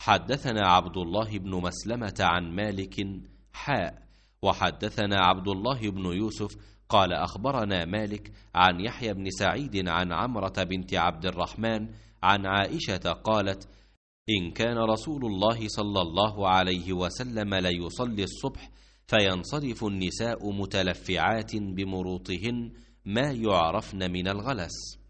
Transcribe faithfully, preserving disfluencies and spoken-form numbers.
حدثنا عبد الله بن مسلمة عن مالك حاء وحدثنا عبد الله بن يوسف قال أخبرنا مالك عن يحيى بن سعيد عن عمرة بنت عبد الرحمن عن عائشة قالت: إن كان رسول الله صلى الله عليه وسلم ليصلي الصبح فينصرف النساء متلفعات بمروطهن ما يعرفن من الغلس.